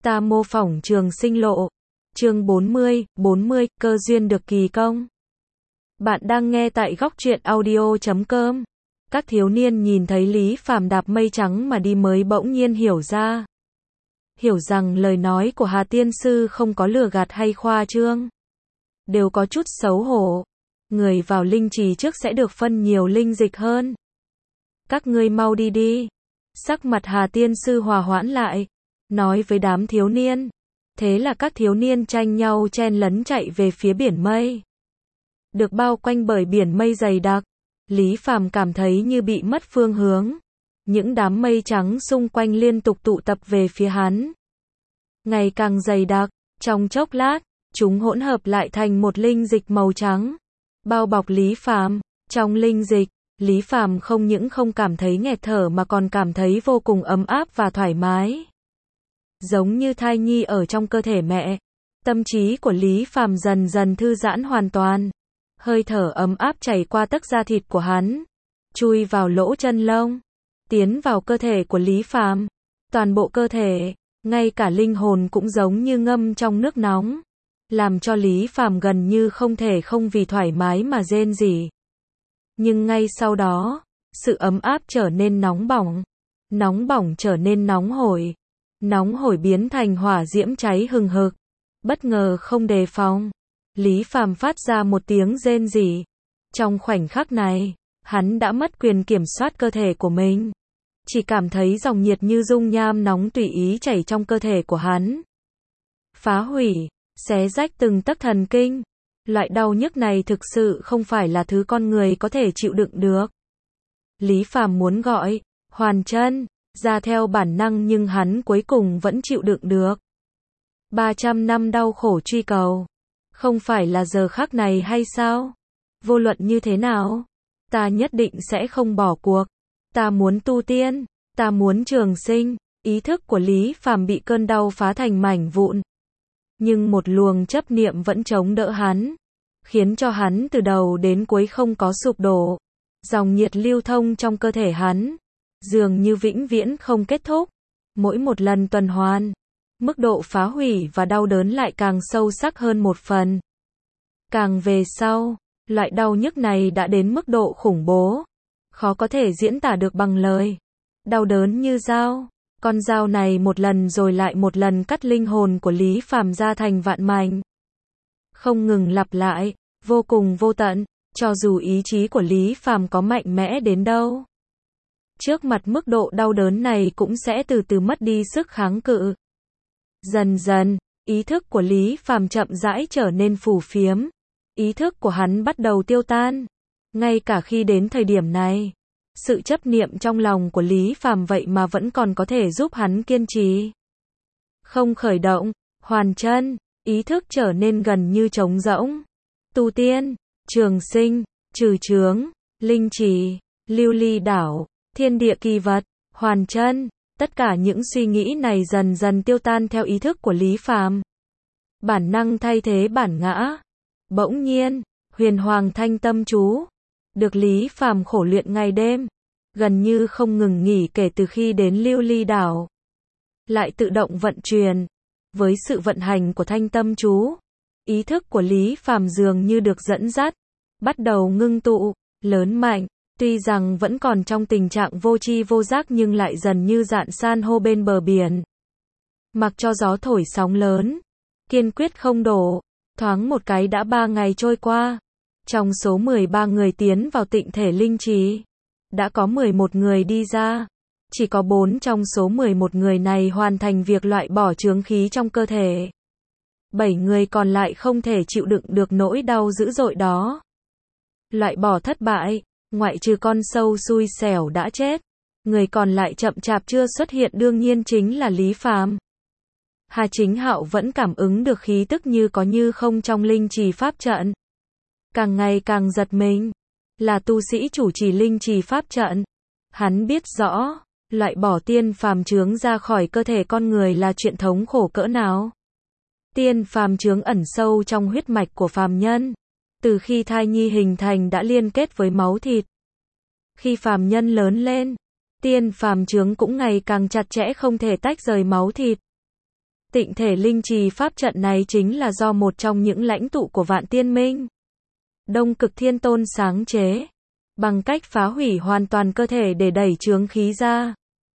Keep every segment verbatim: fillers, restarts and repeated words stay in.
Ta mô phỏng trường sinh lộ. Chương bốn mươi, bốn mươi, cơ duyên được kỳ công. Bạn đang nghe tại góc truyện audio chấm com. Các thiếu niên nhìn thấy Lý Phàm đạp mây trắng mà đi mới bỗng nhiên hiểu ra. Hiểu rằng lời nói của Hà Tiên Sư không có lừa gạt hay khoa trương. Đều có chút xấu hổ. Người vào linh trì trước sẽ được phân nhiều linh dịch hơn. Các ngươi mau đi đi. Sắc mặt Hà Tiên Sư hòa hoãn lại. Nói với đám thiếu niên. Thế là các thiếu niên tranh nhau chen lấn chạy về phía biển mây. Được bao quanh bởi biển mây dày đặc. Lý Phàm cảm thấy như bị mất phương hướng. Những đám mây trắng xung quanh liên tục tụ tập về phía hắn. Ngày càng dày đặc, trong chốc lát, chúng hỗn hợp lại thành một linh dịch màu trắng. Bao bọc Lý Phàm. Trong linh dịch, Lý Phàm không những không cảm thấy nghẹt thở mà còn cảm thấy vô cùng ấm áp và thoải mái. Giống như thai nhi ở trong cơ thể mẹ. Tâm trí của Lý Phàm dần dần thư giãn hoàn toàn. Hơi thở ấm áp chảy qua tấc da thịt của hắn, chui vào lỗ chân lông, tiến vào cơ thể của Lý Phàm. Toàn bộ cơ thể, ngay cả linh hồn cũng giống như ngâm trong nước nóng, làm cho Lý Phàm gần như không thể không vì thoải mái mà rên rỉ. Nhưng ngay sau đó, sự ấm áp trở nên nóng bỏng, nóng bỏng trở nên nóng hổi, nóng hổi biến thành hỏa diễm cháy hừng hực. Bất ngờ không đề phòng, Lý Phàm phát ra một tiếng rên rỉ. Trong khoảnh khắc này, hắn đã mất quyền kiểm soát cơ thể của mình. Chỉ cảm thấy dòng nhiệt như dung nham nóng tùy ý chảy trong cơ thể của hắn. Phá hủy, xé rách từng tấc thần kinh. Loại đau nhức này thực sự không phải là thứ con người có thể chịu đựng được. Lý Phàm muốn gọi Hoàn Chân ra theo bản năng nhưng hắn cuối cùng vẫn chịu đựng được. ba trăm năm đau khổ truy cầu. Không phải là giờ khắc này hay sao? Vô luận như thế nào, ta nhất định sẽ không bỏ cuộc. Ta muốn tu tiên, ta muốn trường sinh. Ý thức của Lý Phàm bị cơn đau phá thành mảnh vụn. Nhưng một luồng chấp niệm vẫn chống đỡ hắn, khiến cho hắn từ đầu đến cuối không có sụp đổ. Dòng nhiệt lưu thông trong cơ thể hắn, dường như vĩnh viễn không kết thúc. Mỗi một lần tuần hoàn, mức độ phá hủy và đau đớn lại càng sâu sắc hơn một phần. Càng về sau, loại đau nhức này đã đến mức độ khủng bố, khó có thể diễn tả được bằng lời. Đau đớn như dao, con dao này một lần rồi lại một lần cắt linh hồn của Lý Phàm ra thành vạn mảnh. Không ngừng lặp lại, vô cùng vô tận, cho dù ý chí của Lý Phàm có mạnh mẽ đến đâu. Trước mặt mức độ đau đớn này cũng sẽ từ từ mất đi sức kháng cự. Dần dần, ý thức của Lý Phàm chậm rãi trở nên phù phiếm. Ý thức của hắn bắt đầu tiêu tan. Ngay cả khi đến thời điểm này, sự chấp niệm trong lòng của Lý Phàm vậy mà vẫn còn có thể giúp hắn kiên trì. Không khởi động, Hoàn Chân, ý thức trở nên gần như trống rỗng. Tu tiên, trường sinh, trừ chướng, linh trì, lưu ly đảo, thiên địa kỳ vật, Hoàn Chân. Tất cả những suy nghĩ này dần dần tiêu tan theo ý thức của Lý Phàm. Bản năng thay thế bản ngã. Bỗng nhiên, Huyền Hoàng Thanh Tâm Chú được Lý Phàm khổ luyện ngày đêm, gần như không ngừng nghỉ kể từ khi đến Lưu Ly đảo. Lại tự động vận chuyển. Với sự vận hành của Thanh Tâm Chú, ý thức của Lý Phàm dường như được dẫn dắt, bắt đầu ngưng tụ, lớn mạnh. Tuy rằng vẫn còn trong tình trạng vô tri vô giác nhưng lại dần như dạn san hô bên bờ biển. Mặc cho gió thổi sóng lớn, kiên quyết không đổ. Thoáng một cái đã ba ngày trôi qua. Trong số mười ba người tiến vào tịnh thể linh trì, đã có mười một người đi ra. Chỉ có bốn trong số mười một người này hoàn thành việc loại bỏ chướng khí trong cơ thể. bảy người còn lại không thể chịu đựng được nỗi đau dữ dội đó. Loại bỏ thất bại. Ngoại trừ con sâu xui xẻo đã chết, người còn lại chậm chạp chưa xuất hiện đương nhiên chính là Lý Phàm. Hà Chính Hạo vẫn cảm ứng được khí tức như có như không trong linh trì pháp trận. Càng ngày càng giật mình, là tu sĩ chủ trì linh trì pháp trận. Hắn biết rõ, loại bỏ tiên phàm chướng ra khỏi cơ thể con người là chuyện thống khổ cỡ nào. Tiên phàm chướng ẩn sâu trong huyết mạch của phàm nhân. Từ khi thai nhi hình thành đã liên kết với máu thịt. Khi phàm nhân lớn lên, tiên phàm chướng cũng ngày càng chặt chẽ không thể tách rời máu thịt. Tịnh thể linh trì pháp trận này chính là do một trong những lãnh tụ của Vạn Tiên Minh, Đông Cực Thiên Tôn sáng chế, bằng cách phá hủy hoàn toàn cơ thể để đẩy chướng khí ra.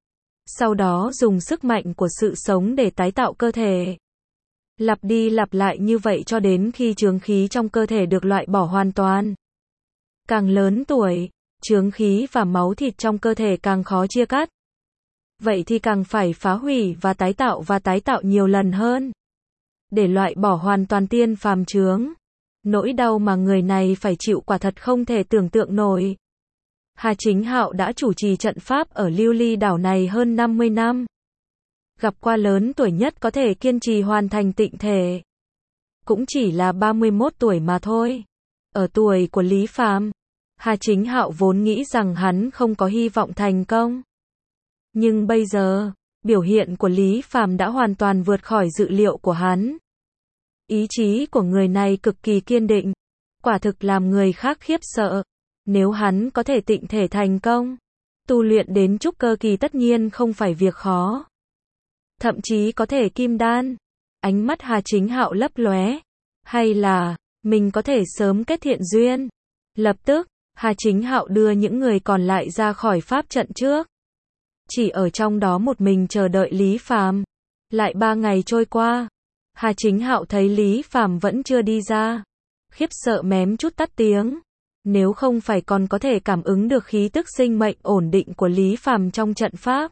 Sau đó dùng sức mạnh của sự sống để tái tạo cơ thể. Lặp đi lặp lại như vậy cho đến khi chướng khí trong cơ thể được loại bỏ hoàn toàn. Càng lớn tuổi, chướng khí và máu thịt trong cơ thể càng khó chia cắt. Vậy thì càng phải phá hủy và tái tạo và tái tạo nhiều lần hơn. Để loại bỏ hoàn toàn tiên phàm chướng. Nỗi đau mà người này phải chịu quả thật không thể tưởng tượng nổi. Hà Chính Hạo đã chủ trì trận pháp ở Lưu Ly đảo này hơn năm mươi năm. Gặp qua lớn tuổi nhất có thể kiên trì hoàn thành tịnh thể. Cũng chỉ là ba mươi mốt tuổi mà thôi. Ở tuổi của Lý Phàm, Hà Chính Hạo vốn nghĩ rằng hắn không có hy vọng thành công. Nhưng bây giờ, biểu hiện của Lý Phàm đã hoàn toàn vượt khỏi dự liệu của hắn. Ý chí của người này cực kỳ kiên định, quả thực làm người khác khiếp sợ. Nếu hắn có thể tịnh thể thành công, tu luyện đến trúc cơ kỳ tất nhiên không phải việc khó. Thậm chí có thể kim đan. Ánh mắt Hà Chính Hạo lấp lóe. Hay là, mình có thể sớm kết thiện duyên. Lập tức, Hà Chính Hạo đưa những người còn lại ra khỏi pháp trận trước. Chỉ ở trong đó một mình chờ đợi Lý Phàm. Lại ba ngày trôi qua. Hà Chính Hạo thấy Lý Phàm vẫn chưa đi ra. Khiếp sợ mém chút tắt tiếng. Nếu không phải còn có thể cảm ứng được khí tức sinh mệnh ổn định của Lý Phàm trong trận pháp,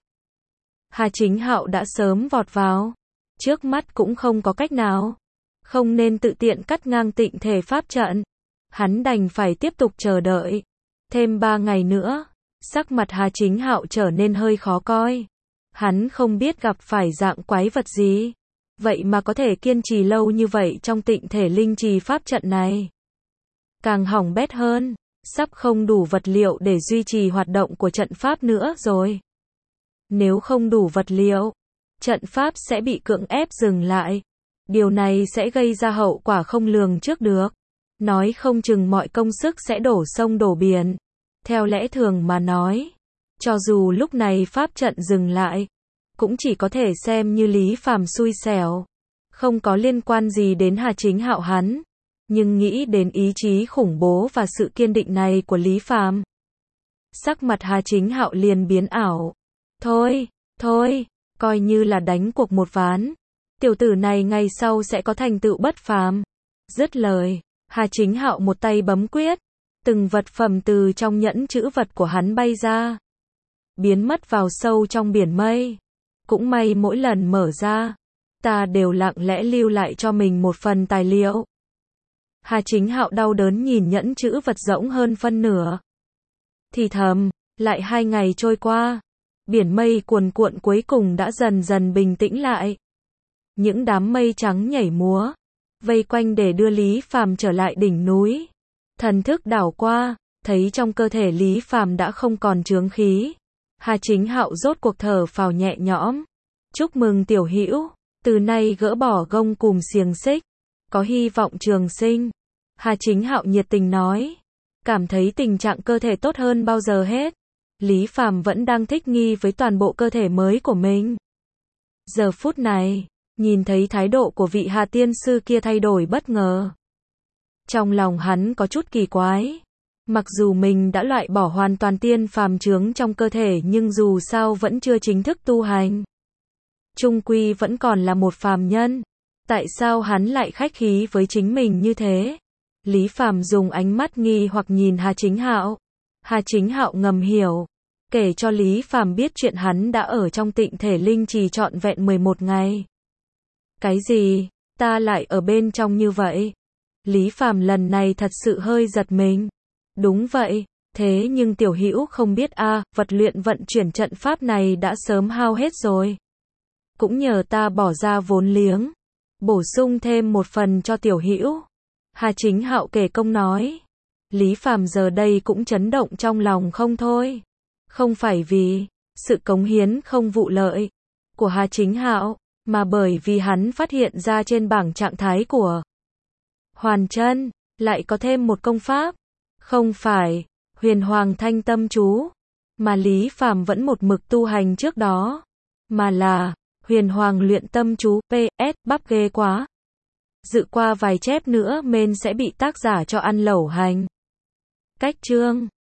Hà Chính Hạo đã sớm vọt vào. Trước mắt cũng không có cách nào. Không nên tự tiện cắt ngang tịnh thể pháp trận. Hắn đành phải tiếp tục chờ đợi. Thêm ba ngày nữa, sắc mặt Hà Chính Hạo trở nên hơi khó coi. Hắn không biết gặp phải dạng quái vật gì. Vậy mà có thể kiên trì lâu như vậy trong tịnh thể linh trì pháp trận này. Càng hỏng bét hơn, sắp không đủ vật liệu để duy trì hoạt động của trận pháp nữa rồi. Nếu không đủ vật liệu, trận pháp sẽ bị cưỡng ép dừng lại. Điều này sẽ gây ra hậu quả không lường trước được. Nói không chừng mọi công sức sẽ đổ sông đổ biển. Theo lẽ thường mà nói, cho dù lúc này pháp trận dừng lại, cũng chỉ có thể xem như Lý Phàm xui xẻo. Không có liên quan gì đến Hà Chính Hạo hắn. Nhưng nghĩ đến ý chí khủng bố và sự kiên định này của Lý Phàm, sắc mặt Hà Chính Hạo liền biến ảo. Thôi, thôi, coi như là đánh cuộc một ván. Tiểu tử này ngày sau sẽ có thành tựu bất phàm. Dứt lời, Hà Chính Hạo một tay bấm quyết, từng vật phẩm từ trong nhẫn chữ vật của hắn bay ra, biến mất vào sâu trong biển mây. Cũng may mỗi lần mở ra, ta đều lặng lẽ lưu lại cho mình một phần tài liệu. Hà Chính Hạo đau đớn nhìn nhẫn chữ vật rỗng hơn phân nửa. Thì thầm, lại hai ngày trôi qua, biển mây cuồn cuộn cuối cùng đã dần dần bình tĩnh lại. Những đám mây trắng nhảy múa, vây quanh để đưa Lý Phàm trở lại đỉnh núi. Thần thức đảo qua, thấy trong cơ thể Lý Phàm đã không còn chướng khí. Hà Chính Hạo rốt cuộc thở phào nhẹ nhõm. Chúc mừng tiểu hữu, từ nay gỡ bỏ gông cùm xiềng xích, có hy vọng trường sinh. Hà Chính Hạo nhiệt tình nói, cảm thấy tình trạng cơ thể tốt hơn bao giờ hết. Lý Phàm vẫn đang thích nghi với toàn bộ cơ thể mới của mình. Giờ phút này, nhìn thấy thái độ của vị Hà tiên sư kia thay đổi bất ngờ. Trong lòng hắn có chút kỳ quái. Mặc dù mình đã loại bỏ hoàn toàn tiên phàm chướng trong cơ thể nhưng dù sao vẫn chưa chính thức tu hành. Chung quy vẫn còn là một phàm nhân. Tại sao hắn lại khách khí với chính mình như thế? Lý Phàm dùng ánh mắt nghi hoặc nhìn Hà Chính Hạo. Hà Chính Hạo ngầm hiểu, kể cho Lý Phàm biết chuyện hắn đã ở trong tịnh thể linh trì trọn vẹn mười một ngày. Cái gì? Ta lại ở bên trong như vậy? Lý Phàm lần này thật sự hơi giật mình. Đúng vậy, thế nhưng tiểu hữu không biết a, à, vật luyện vận chuyển trận pháp này đã sớm hao hết rồi. Cũng nhờ ta bỏ ra vốn liếng, bổ sung thêm một phần cho tiểu hữu. Hà Chính Hạo kể công nói. Lý Phàm giờ đây cũng chấn động trong lòng không thôi. Không phải vì sự cống hiến không vụ lợi của Hà Chính Hạo, mà bởi vì hắn phát hiện ra trên bảng trạng thái của Hoàn Chân lại có thêm một công pháp. Không phải Huyền Hoàng Thanh Tâm Chú mà Lý Phàm vẫn một mực tu hành trước đó, mà là Huyền Hoàng luyện tâm chú, pê ét, bắp ghê quá. Dự qua vài chép nữa men sẽ bị tác giả cho ăn lẩu hành. Cách chương